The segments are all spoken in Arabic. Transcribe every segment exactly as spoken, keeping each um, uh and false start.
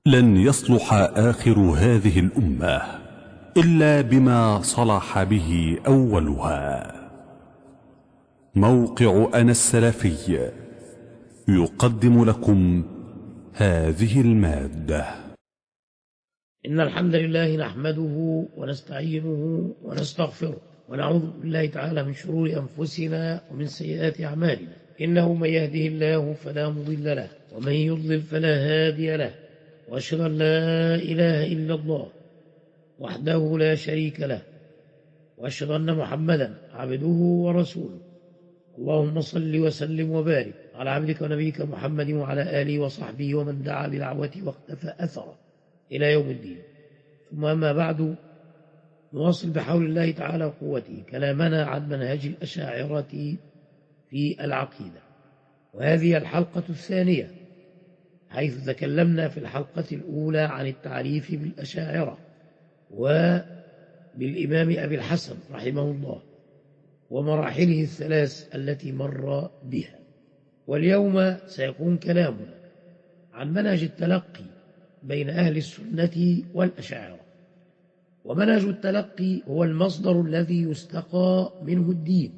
لن يصلح آخر هذه الأمة إلا بما صلح به أولها. موقع أنا السلفي يقدم لكم هذه المادة. إن الحمد لله نحمده ونستعينه ونستغفره ونعوذ بالله تعالى من شرور أنفسنا ومن سيئات أعمالنا. إنه من يهده الله فلا مضل له ومن يضلل فلا هادي له، وأشهد أن لا إله إلا الله وحده لا شريك له، وأشهد أن محمدا عبده ورسوله. اللهم صل وسلم وبارك على عبدك ونبيك محمد وعلى آله وصحبه ومن دعا بدعوته واقتفى أثره إلى يوم الدين. ثم أما بعد، نواصل بحول الله تعالى وقوته كلامنا عن منهج الأشاعرة في العقيدة، وهذه الحلقة الثانية، حيث تكلمنا في الحلقة الأولى عن التعريف بالأشاعرة وبالإمام أبي الحسن رحمه الله ومراحله الثلاث التي مر بها. واليوم سيكون كلامنا عن منهج التلقي بين أهل السنة والأشاعرة. ومنهج التلقي هو المصدر الذي يستقى منه الدين،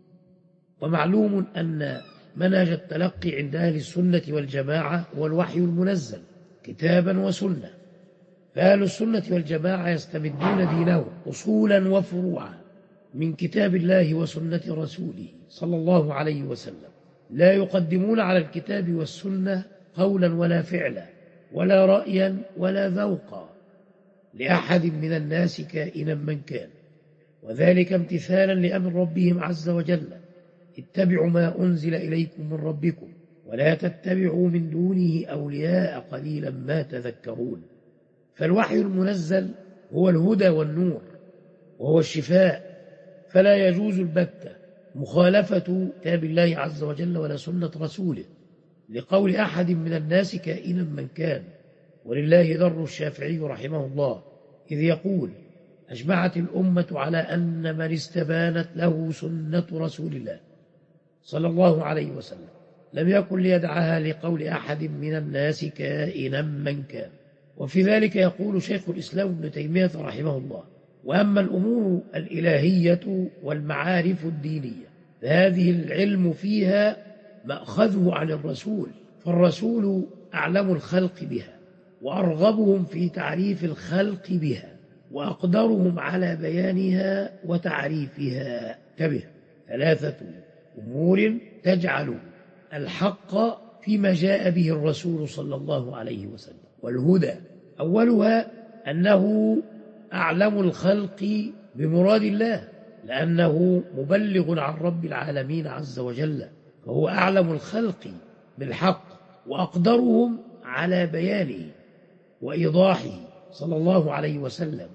ومعلوم أن منهج التلقي عند أهل السنة والجماعة هو الوحي المنزل كتابا وسنة. فأهل السنة والجماعة يستمدون دينهم أصولا وفروعا من كتاب الله وسنة رسوله صلى الله عليه وسلم، لا يقدمون على الكتاب والسنة قولا ولا فعلا ولا رأيا ولا ذوقا لأحد من الناس كائنا من كان، وذلك امتثالا لأمر ربهم عز وجل: اتبعوا ما أنزل إليكم من ربكم ولا تتبعوا من دونه أولياء قليلا ما تذكرون. فالوحي المنزل هو الهدى والنور وهو الشفاء، فلا يجوز البتة مخالفة كتاب الله عز وجل ولا سنة رسوله لقول أحد من الناس كائنا من كان. ولله در الشافعي رحمه الله إذ يقول: أجمعت الأمة على أن من استبانت له سنة رسول الله صلى الله عليه وسلم لم يكن ليدعها لقول أحد من الناس كائنا من كان. وفي ذلك يقول شيخ الإسلام ابن تيمية رحمه الله: وأما الأمور الإلهية والمعارف الدينية فهذه العلم فيها مأخذه عن الرسول، فالرسول أعلم الخلق بها وأرغبهم في تعريف الخلق بها وأقدرهم على بيانها وتعريفها. انتبه: ثلاثة أمور تجعل الحق فيما جاء به الرسول صلى الله عليه وسلم والهدى. أولها أنه أعلم الخلق بمراد الله، لأنه مبلغ عن رب العالمين عز وجل، فهو أعلم الخلق بالحق وأقدرهم على بيانه وإيضاحه صلى الله عليه وسلم،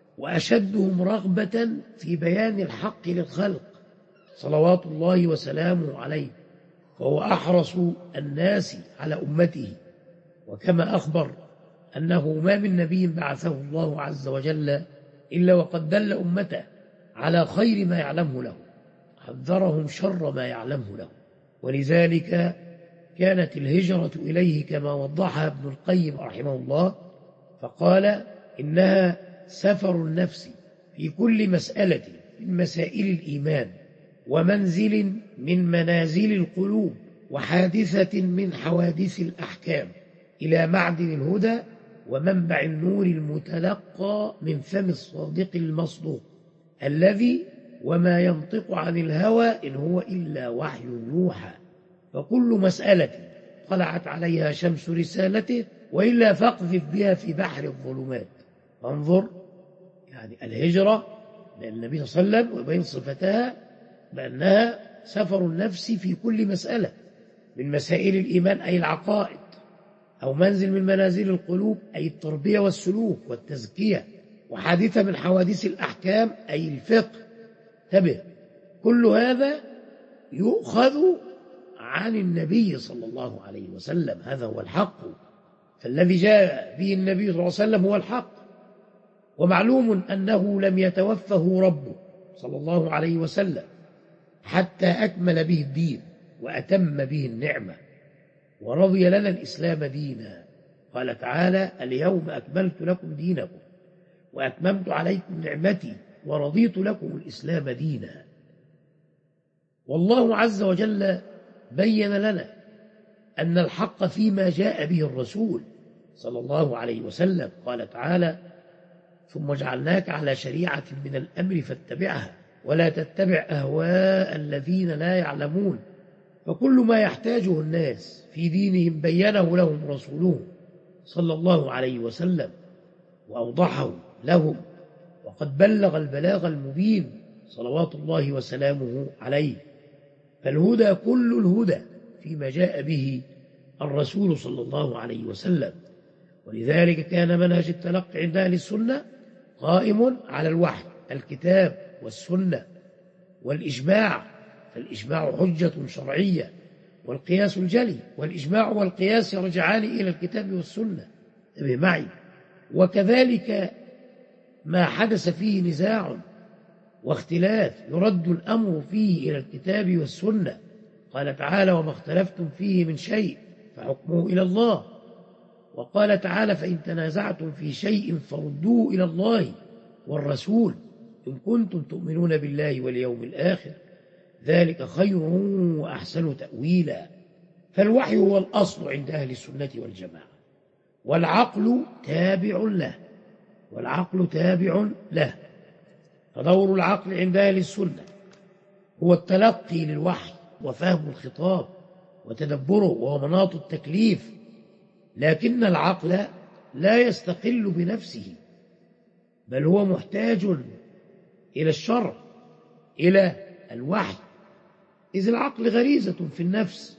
وأشدهم رغبة في بيان الحق للخلق صلوات الله وسلامه عليه، فهو أحرص الناس على أمته. وكما أخبر أنه ما من نبي بعثه الله عز وجل إلا وقد دل أمته على خير ما يعلمه له، حذرهم شر ما يعلمه له. ولذلك كانت الهجرة إليه كما وضحها ابن القيم رحمه الله، فقال: إنها سفر النفس في كل مسألة من مسائل الإيمان، ومنزل من منازل القلوب، وحادثة من حوادث الأحكام، إلى معدن الهدى ومنبع النور المتلقى من فم الصادق المصدوق الذي وما ينطق عن الهوى إن هو إلا وحي يوحى. فكل مسألة طلعت عليها شمس رسالته، وإلا فاقذف بها في بحر الظلمات. فانظر، يعني الهجرة للنبي صلى الله عليه وسلم وبين صفتها بأنها سفر النفس في كل مسألة من مسائل الإيمان أي العقائد، أو منزل من منازل القلوب أي التربية والسلوك والتزكية، وحادثة من حوادث الأحكام أي الفقه. انتبه: كل هذا يؤخذ عن النبي صلى الله عليه وسلم، هذا هو الحق، فالذي جاء به النبي صلى الله عليه وسلم هو الحق. ومعلوم أنه لم يتوفه ربه صلى الله عليه وسلم حتى أكمل به الدين وأتم به النعمة ورضي لنا الإسلام دينا، قال تعالى: اليوم أكملت لكم دينكم وأتممت عليكم نعمتي ورضيت لكم الإسلام دينا. والله عز وجل بين لنا أن الحق فيما جاء به الرسول صلى الله عليه وسلم. قال تعالى: ثم جعلناك على شريعة من الأمر فاتبعها ولا تتبع أهواء الذين لا يعلمون. فكل ما يحتاجه الناس في دينهم بينه لهم رسوله صلى الله عليه وسلم وأوضحه لهم، وقد بلغ البلاغ المبين صلوات الله وسلامه عليه. فالهدى كل الهدى فيما جاء به الرسول صلى الله عليه وسلم. ولذلك كان منهج التلقي عند أهل السنة قائم على الوحي، الكتاب والسنة والإجماع، فالإجماع حجة شرعية، والقياس الجلي، والإجماع والقياس يرجعان إلى الكتاب والسنة. انتبه معي. وكذلك ما حدث فيه نزاع واختلاف يرد الأمر فيه إلى الكتاب والسنة. قال تعالى: وما اختلفتم فيه من شيء فحكمه إلى الله. وقال تعالى: فإن تنازعتم في شيء فردوه إلى الله والرسول إن كنتم تؤمنون بالله واليوم الآخر، ذلك خير وأحسن تأويلا. فالوحي هو الأصل عند أهل السنة والجماعة، والعقل تابع له والعقل تابع له. فدور العقل عند أهل السنة هو التلقي للوحي وفهم الخطاب وتدبره، وهو مناط التكليف. لكن العقل لا يستقل بنفسه، بل هو محتاج إلى الشرع، إلى الوحي، إذ العقل غريزة في النفس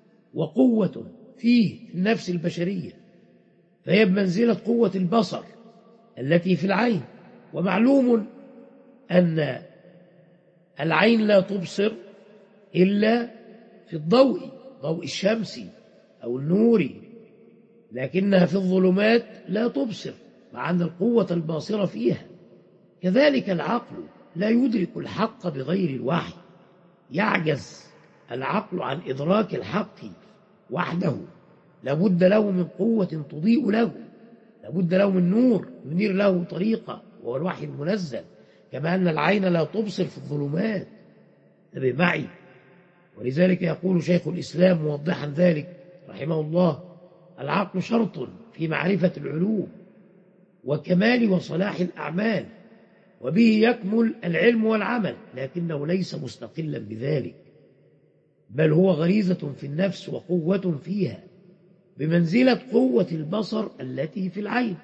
وقوة فيه في النفس البشرية، فهي بمنزلة قوة البصر التي في العين. ومعلوم أن العين لا تبصر إلا في الضوء، ضوء الشمس أو النور، لكنها في الظلمات لا تبصر، مع أن القوة الباصرة فيها. كذلك العقل لا يدرك الحق بغير الوحي، يعجز العقل عن إدراك الحق وحده، لابد له من قوة تضيء له، لابد له من نور ينير له طريقة، وهو الوحي المنزل. كما أن العين لا تبصر في الظلمات. انتبه معي. ولذلك يقول شيخ الإسلام موضحا ذلك رحمه الله: العقل شرط في معرفة العلوم وكمال وصلاح الأعمال، وبه يكمل العلم والعمل، لكنه ليس مستقلا بذلك، بل هو غريزة في النفس وقوة فيها بمنزلة قوة البصر التي في العين.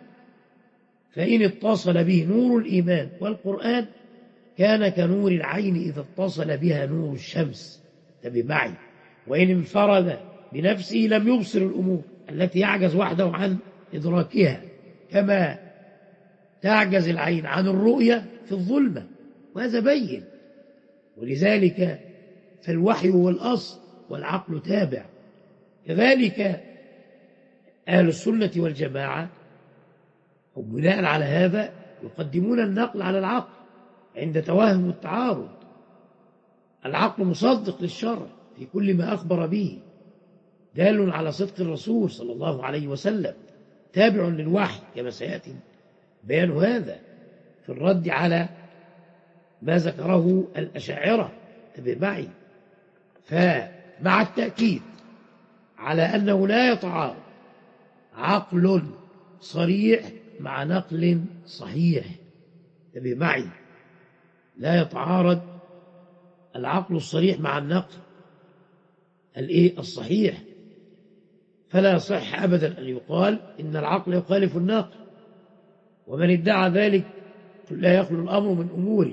فإن اتصل به نور الإيمان والقرآن كان كنور العين إذا اتصل بها نور الشمس. انتبه معي. وإن انفرد بنفسه لم يبصر الأمور التي يعجز وحده عن إدراكها، كما تعجز العين عن الرؤية في الظلمة، وهذا بين. ولذلك فالوحي هو الأصل والعقل تابع. كذلك أهل السنة والجماعة وبناء على هذا يقدمون النقل على العقل عند توهم التعارض. العقل مصدق للشرع في كل ما أخبر به، دال على صدق الرسول صلى الله عليه وسلم، تابع للوحي، كما سيأتي بيان هذا في الرد على ما ذكره الأشاعرة. انتبه معي. فمع التأكيد على أنه لا يتعارض عقل صريح مع نقل صحيح، انتبه معي، لا يتعارض العقل الصريح مع النقل الايه الصحيح. فلا يصح أبدا أن يقال إن العقل يخالف النقل، ومن ادعى ذلك لا يخلو الأمر من أمور،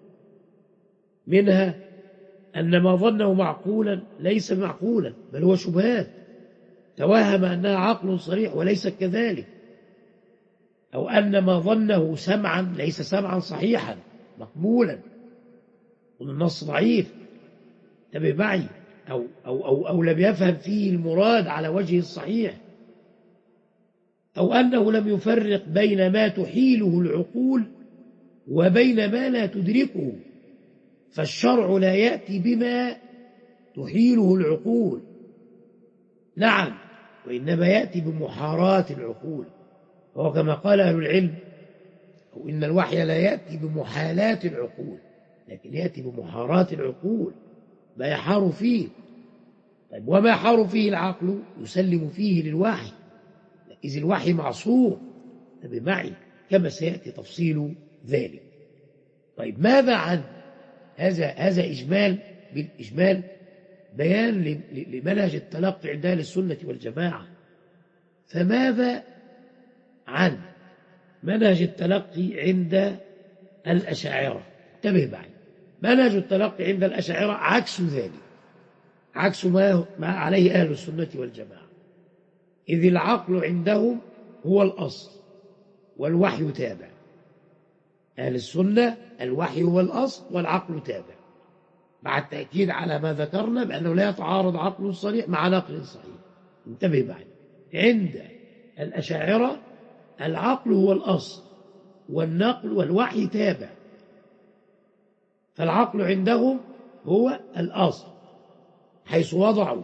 منها أن ما ظنه معقولا ليس معقولا، بل هو شبهات، توهم أنها عقل صريح وليس كذلك، أو أن ما ظنه سمعا ليس سمعا صحيحا مقبولا والنص ضعيف. انتبه معي. أو, أو, أو, أو لم يفهم فيه المراد على وجه الصحيح، أو أنه لم يفرق بين ما تحيله العقول وبين ما لا تدركه، فالشرع لا يأتي بما تحيله العقول. نعم، وإنما يأتي بمحاراة العقول. وهو كما قال أهل العلم، أو إن الوحي لا يأتي بمحالات العقول، لكن يأتي بمحاراة العقول، ما يحار فيه. طيب وما يحار فيه العقل يسلم فيه للوحي، إذ الوحي معصوم. انتبه معي كما سيأتي تفصيل ذلك. طيب ماذا عن هذا هذا إجمال بالإجمال بيان لمنهج التلقي عند أهل السنة والجماعة. فماذا عن منهج التلقي عند الأشاعرة؟ انتبه معي، منهج التلقي عند الأشاعرة عكس ذلك، عكس ما ما عليه أهل السنة والجماعة. إذ العقل عندهم هو الأصل والوحي تابع. أهل السنة الوحي هو الأصل والعقل تابع، مع التأكيد على ما ذكرنا بأنه لا يتعارض عقل صريح مع نقل صحيح. انتبه معي، عند الأشاعرة العقل هو الأصل والنقل والوحي تابع، فالعقل عندهم هو الأصل، حيث وضعوا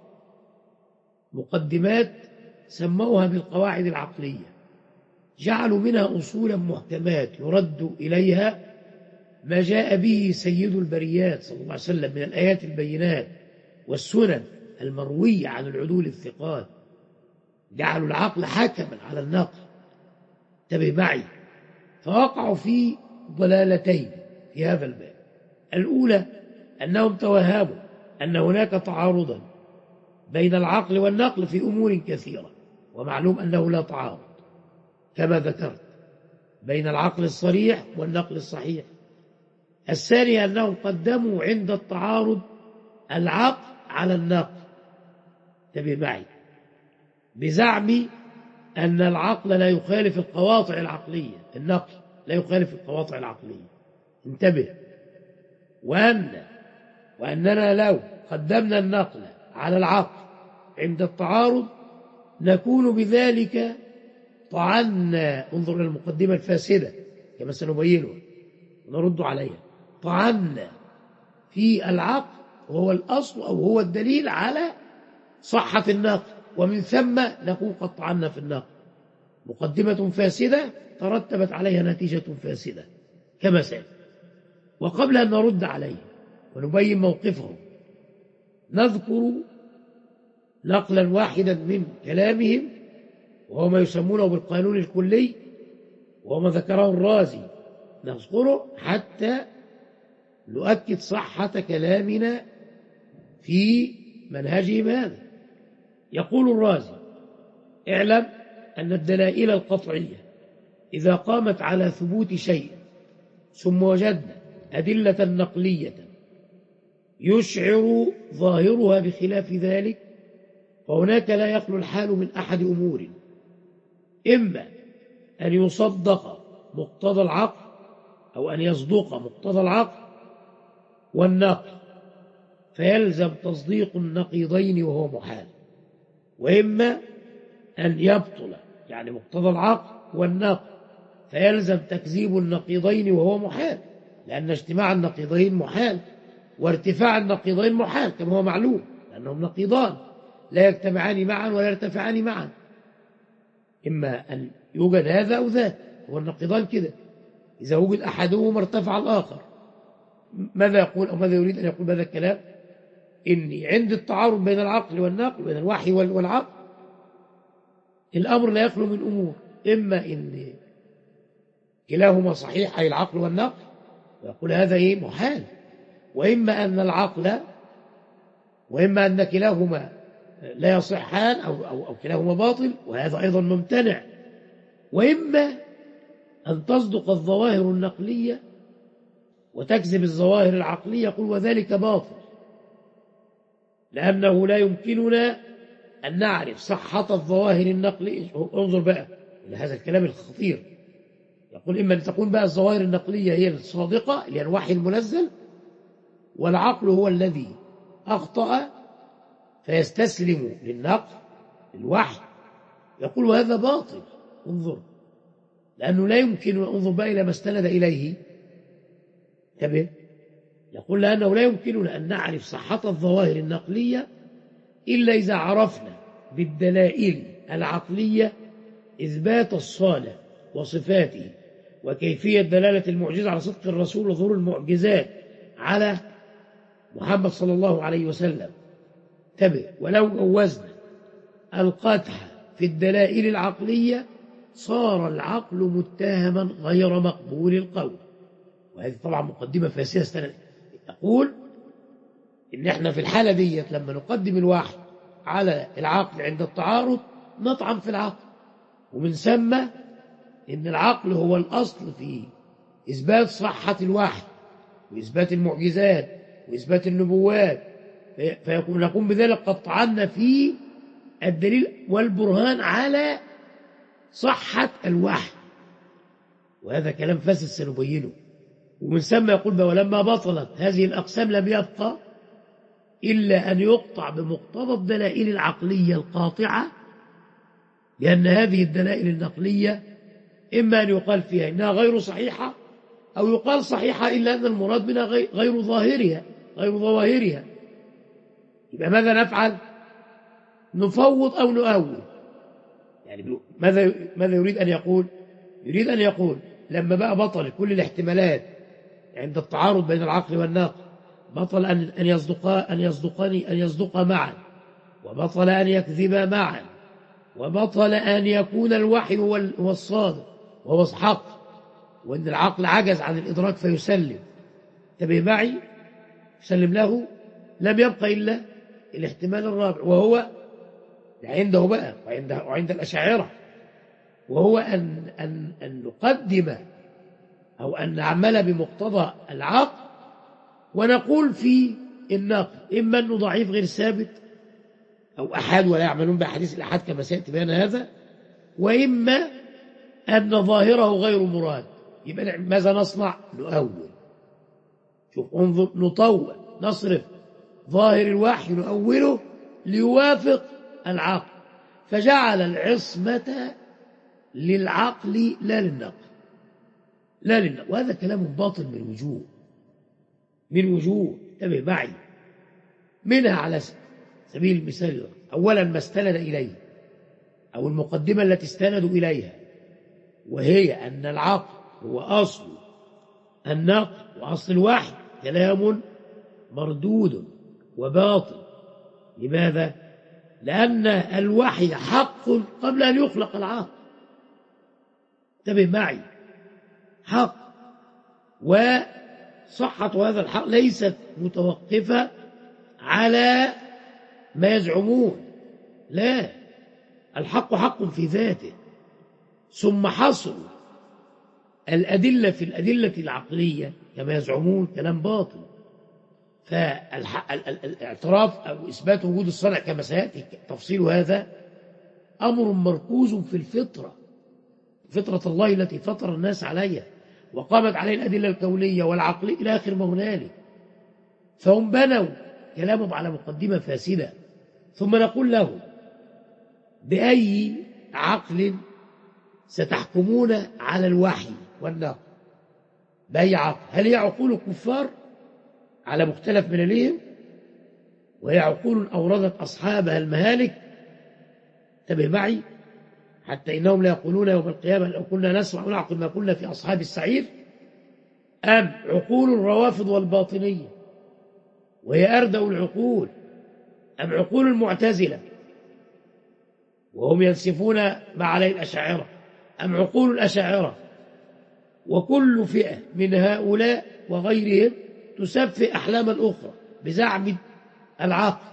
مقدمات سموها بالقواعد العقلية، جعلوا منها أصولا محكمات يرد إليها ما جاء به سيد البريات صلى الله عليه وسلم من الآيات البينات والسنن المروية عن العدول الثقات. جعلوا العقل حكما على النقل. انتبه معي، فوقعوا في ضلالتين في هذا الباب. الأولى أنهم توهموا أن هناك تعارضا بين العقل والنقل في أمور كثيرة، ومعلوم أنه لا تعارض كما ذكرت بين العقل الصريح والنقل الصحيح. الثانية أنهم قدموا عند التعارض العقل على النقل. انتبه معي، بزعم أن العقل لا يخالف القواطع العقلية، النقل لا يخالف القواطع العقلية. انتبه، وأن وأننا لو قدمنا النقل على العقل عند التعارض نكون بذلك طعنا، انظر إلى المقدمة الفاسدة كما سنبينها ونرد عليها، طعنا في العقل وهو الأصل أو هو الدليل على صحة النقل، ومن ثم نكون قد طعنا في النقل. مقدمة فاسدة ترتبت عليها نتيجة فاسدة كما سيأتي. وقبل أن نرد عليه ونبين موقفهم نذكر نقلا واحدا من كلامهم، وهو ما يسمونه بالقانون الكلي، وهو ما ذكره الرازي، نذكره حتى نؤكد صحة كلامنا في منهجهم هذا. يقول الرازي: اعلم أن الدلائل القطعية إذا قامت على ثبوت شيء ثم وجدنا أدلة نقلية يشعر ظاهرها بخلاف ذلك، فهناك لا يخلو الحال من أحد أمور: إما أن يصدق مقتضى العقل، أو أن يصدق مقتضى العقل والنقل فيلزم تصديق النقيضين وهو محال، وإما أن يبطل يعني مقتضى العقل والنقل فيلزم تكذيب النقيضين وهو محال، لأن اجتماع النقيضين محال، وارتفاع النقيضين محال كما هو معلوم، لأنهم نقيضان لا يجتمعان معا ولا يرتفعان معا. إما أن يوجد هذا أو ذاك، هو النقيضان كده، إذا وجد أحدهما ارتفع الآخر. ماذا يقول أو ماذا يريد أن يقول بهذا الكلام؟ إني عند التعارض بين العقل والنقل، بين الوحي والعقل، الأمر لا يخلو من أمور: إما إن كلاهما صحيح أي العقل والنقل، ويقول هذا إيه محال، وإما أن العقل وإما أن كلاهما لا يصحان أو, أو, أو كلاهما باطل، وهذا أيضا ممتنع، وإما أن تصدق الظواهر النقلية وتكذب الظواهر العقلية، يقول وذلك باطل، لأنه لا يمكننا أن نعرف صحة الظواهر النقلية. انظر بقى إلى هذا الكلام الخطير، يقول إما أن تكون بقى الظواهر النقلية هي الصادقة اللي هي الوحي المنزل، والعقل هو الذي أخطأ فيستسلم للنقل الوحي، يقول وهذا باطل. انظر، لأنه لا يمكن، انظر بقى إلى ما استند إليه، انتبه، يقول لأنه لا يمكننا أن نعرف صحة الظواهر النقلية إلا إذا عرفنا بالدلائل العقلية إثبات الصانع وصفاته وكيفية دلالة المعجزة على صدق الرسول وظهور المعجزات على محمد صلى الله عليه وسلم. تبع ولو جوزنا القدح في الدلائل العقلية صار العقل متهما غير مقبول القول. وهذه طبعا مقدمة فاسدة استند تقول إن احنا في الحالة ديت لما نقدم الوحي على العقل عند التعارض نطعن في العقل، ومن ثم إن العقل هو الأصل في إثبات صحة الوحي وإثبات المعجزات وإثبات النبوات، فيكون نقوم بذلك قد طعنا في الدليل والبرهان على صحة الوحي، وهذا كلام فاسد سنبينه. ومن ثم يقول ولما بطلت هذه الأقسام لم يبقى إلا أن يقطع بمقتضى الدلائل العقلية القاطعة، لأن هذه الدلائل النقلية إما أن يقال فيها إنها غير صحيحة أو يقال صحيحة إلا أن المراد منها غير ظاهرها غير ظواهرها. يبقى ماذا نفعل؟ نفوض أو نؤول. يعني ماذا ماذا يريد أن يقول؟ يريد أن يقول لما بقى بطل كل الاحتمالات عند التعارض بين العقل والنقل، بطل أن أن يصدقا أن يصدقني أن يصدقا معا، وبطل أن يكذبا معا، وبطل أن يكون الوحي هو الصادق وهو الحق، وأن العقل عجز عن الإدراك فيسلم. انتبه معي، يسلم له، لم يبقى إلا الاحتمال الرابع، وهو عنده بقى وعند, وعند الأشاعرة، وهو أن, أن, أن نقدم أو أن نعمل بمقتضى العقل ونقول في النقل إما أنه ضعيف غير ثابت أو أحد ولا يعملون بأحاديث الأحد كما سيأتي بيان هذا، وإما أن ظاهره غير مراد. يبقى ماذا نصنع؟ نؤول. شوف انظر، نطول نصرف ظاهر الوحي نؤوله ليوافق العقل، فجعل العصمة للعقل لا للنقل لا للنقل وهذا كلام باطل من وجوه من وجوه انتبه معي. منها على سبيل المثال أولا ما استند إليه أو المقدمة التي استندوا إليها، وهي أن العقل هو أصل النقل وأصل الوحي كلام مردود وباطل. لماذا؟ لأن الوحي حق قبل أن يخلق العقل. انتبه معي، حق، وصحة هذا الحق ليست متوقفة على ما يزعمون، لا، الحق حق في ذاته، ثم حصر الأدلة في الأدلة العقلية كما يزعمون كلام باطل. فالاعتراف أو إثبات وجود الصنع كما سيأتي تفصيل هذا أمر مركوز في الفطرة، فطرة الله التي فطر الناس عليها وقامت عليه الأدلة الكونية والعقلية إلى آخر ما هنالك. فهم بنوا كلامهم على مقدمة فاسدة. ثم نقول له بأي عقل ستحكمون على الوحي والنقل؟ بأي عقل؟ هل هي عقول الكفار على مختلف مللهم، وهي عقول أوردت أصحابها المهالك؟ انتبه معي، حتى إنهم لا يقولون يوم القيامة لو كنا نسمع ونعقل ما كنا في أصحاب السعير، أم عقول الروافض والباطنية وهي أردأ العقول، أم عقول المعتزلة وهم ينسفون ما عليه الأشاعرة، أم عقول الأشاعرة؟ وكل فئة من هؤلاء وغيرهم تسفي أحلام الأخرى بزعم العقل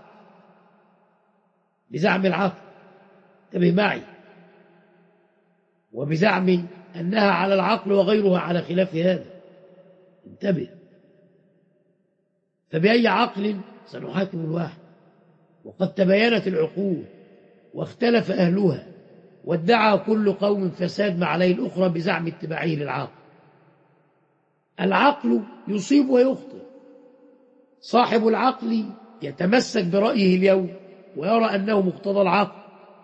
بزعم العقل انتبه معي، وبزعم أنها على العقل وغيرها على خلاف هذا. انتبه. فبأي عقل سنحاكم الواحد وقد تبينت العقول واختلف أهلها، وادعى كل قوم فساد ما عليه الأخرى بزعم اتباعه للعقل. العقل يصيب ويخطئ، صاحب العقل يتمسك برأيه اليوم ويرى أنه مقتضى العقل،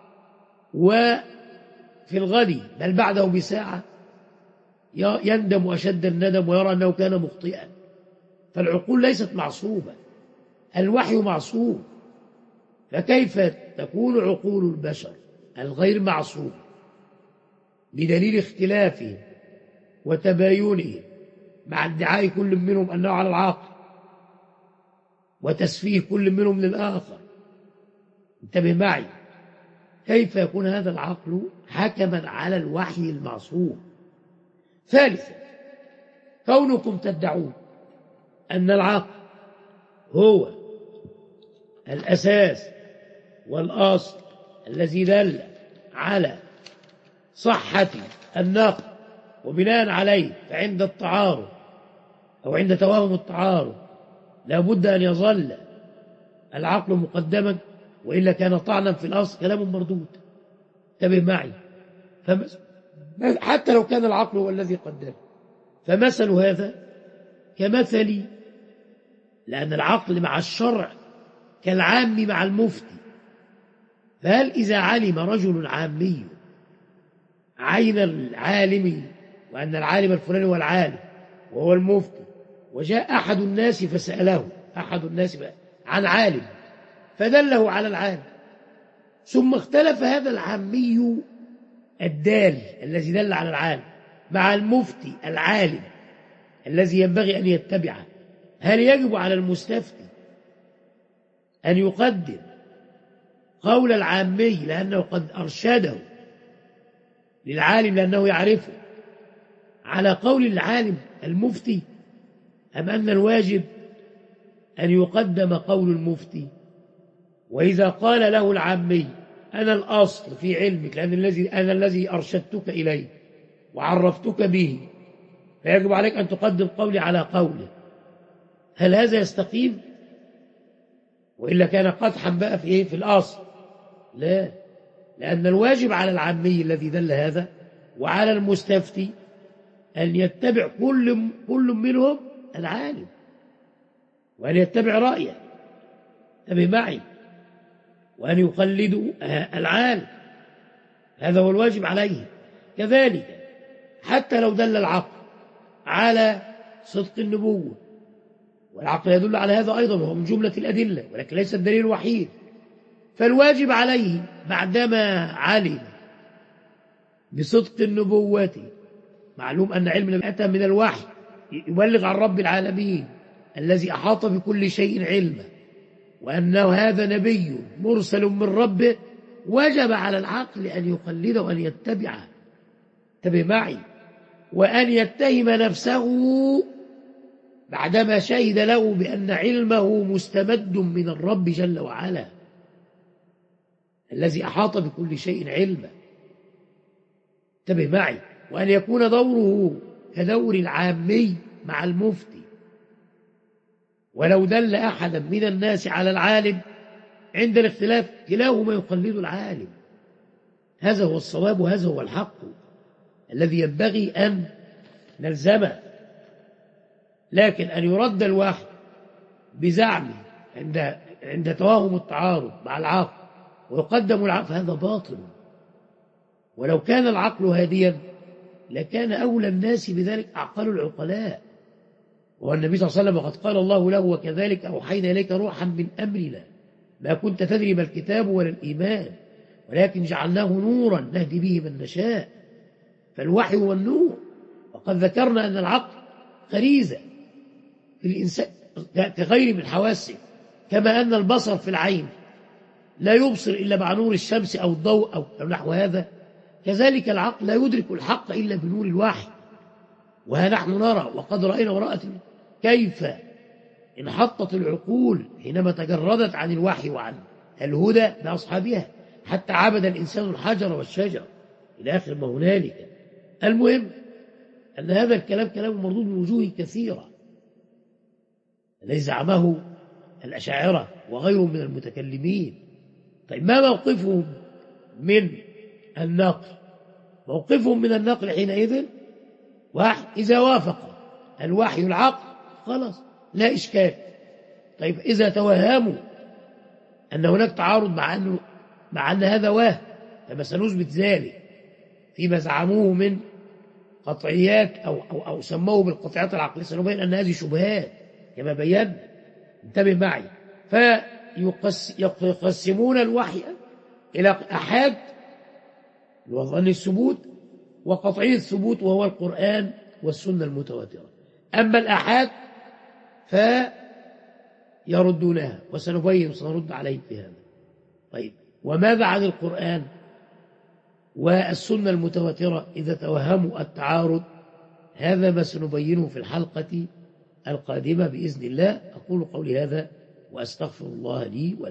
وفي الغد بل بعده بساعة يندم أشد الندم ويرى أنه كان مخطئا. فالعقول ليست معصومة، الوحي معصوم، فكيف تكون عقول البشر الغير معصوم بدليل اختلافهم وتباينهم مع ادعاء كل منهم أنه على العقل وتسفيه كل منهم للآخر، انتبه معي، كيف يكون هذا العقل حكما على الوحي المعصوم؟ ثالثا، كونكم تدعون أن العقل هو الأساس والأصل الذي دل على صحة النقل، وبناء عليه فعند التعارض أو عند توهم التعارض لا بد أن يظل العقل مقدما، وإلا كان طعنا في الأصل، كلام مردود. انتبه معي، حتى لو كان العقل هو الذي قدم، فمثل هذا كمثل، لأن العقل مع الشرع كالعام مع المفتي، فهل إذا علم رجل عامي عين العالم وأن العالم الفلاني هو العالم وهو المفتي، وجاء أحد الناس فسأله أحد الناس عن عالم فدله على العالم، ثم اختلف هذا العامي الدال الذي دل على العالم مع المفتي العالم الذي ينبغي أن يتبعه، هل يجب على المستفتي أن يقدم قول العامي لأنه قد أرشده للعالم لأنه يعرفه على قول العالم المفتي، أم أن الواجب أن يقدم قول المفتي؟ وإذا قال له العامي أنا الأصل في علمك لأن الذي أنا الذي أرشدتك إليه وعرفتك به، فيجب عليك أن تقدم قولي على قوله، هل هذا يستقيم؟ وإلا كان قدحا بقى في إيه؟ في الأصل. لا، لأن الواجب على العامي الذي دل هذا وعلى المستفتي أن يتبع كل كل منهم العالم وأن يتبع رأيه، انتبه معي، وأن يقلدوا العالم، هذا هو الواجب عليه. كذلك حتى لو دل العقل على صدق النبوة، والعقل يدل على هذا أيضا وهو من جملة الأدلة ولكن ليس الدليل الوحيد، فالواجب عليه بعدما علم بصدق النبوة، معلوم أن علم النبي أتى من الوحي يبلغ عن رب العالمين الذي أحاط بكل شيء علما، وأنه هذا نبي مرسل من ربه، وجب على العقل أن يقلده وأن يتبعه، انتبه معي، وأن يتهم نفسه بعدما شهد له بأن علمه مستمد من الرب جل وعلا الذي أحاط بكل شيء علما، انتبه معي، وأن يكون دوره كدور العامي مع المفتي، ولو دل أحدا من الناس على العالم عند الاختلاف كلاهما يقلد العالم، هذا هو الصواب وهذا هو الحق الذي ينبغي أن نلزمه. لكن أن يرد الوحي بزعمه عند عند توهم التعارض مع العقل ويقدم العقل، هذا باطل، ولو كان العقل هاديا لكان أولى الناس بذلك أعقل العقلاء، والنبي صلى الله عليه وسلم قد قال الله له وكذلك أوحينا إليك روحا من أمرنا ما كنت تدري ما الكتاب ولا الإيمان ولكن جعلناه نورا نهدي به من نشاء، فالوحي هو النور. وقد ذكرنا أن العقل غريزة في الإنسان كغير من حواسه، كما أن البصر في العين لا يبصر إلا مع نور الشمس أو الضوء أو نحو هذا، كذلك العقل لا يدرك الحق إلا بنور الوحي. وها نحن نرى وقد رأينا ورأت كيف انحطت العقول حينما تجردت عن الوحي وعن الهدى بأصحابها، حتى عبد الإنسان الحجر والشجر إلى آخر ما هنالك. المهم أن هذا الكلام كلام مردود من وجوه كثيرة الذي زعمه الأشاعرة وغيرهم من المتكلمين. طيب ما موقفهم من النقل؟ موقفهم من النقل حينئذ واحد، إذا وافق الوحي العقل خلاص لا إشكال. طيب إذا توهموا أن هناك تعارض مع أنه مع أن هذا وهم، فما سنثبت ذلك فيما زعموه من قطعيات أو, أو, أو سموه بالقطعيات العقلية، سنبين أن هذه شبهات كما بينا، انتبه معي. فيقسمون الوحي إلى أحاد اللي هو ظن الثبوت، وقطعي الثبوت وهو القرآن والسنة المتواترة. أما الأحاد فيردونها، وسنبين وسنرد عليهم في هذا. طيب، وماذا عن القرآن والسنة المتواترة إذا توهموا التعارض؟ هذا ما سنبينه في الحلقة القادمة بإذن الله. أقول قولي هذا وأستغفر الله لي ولكم.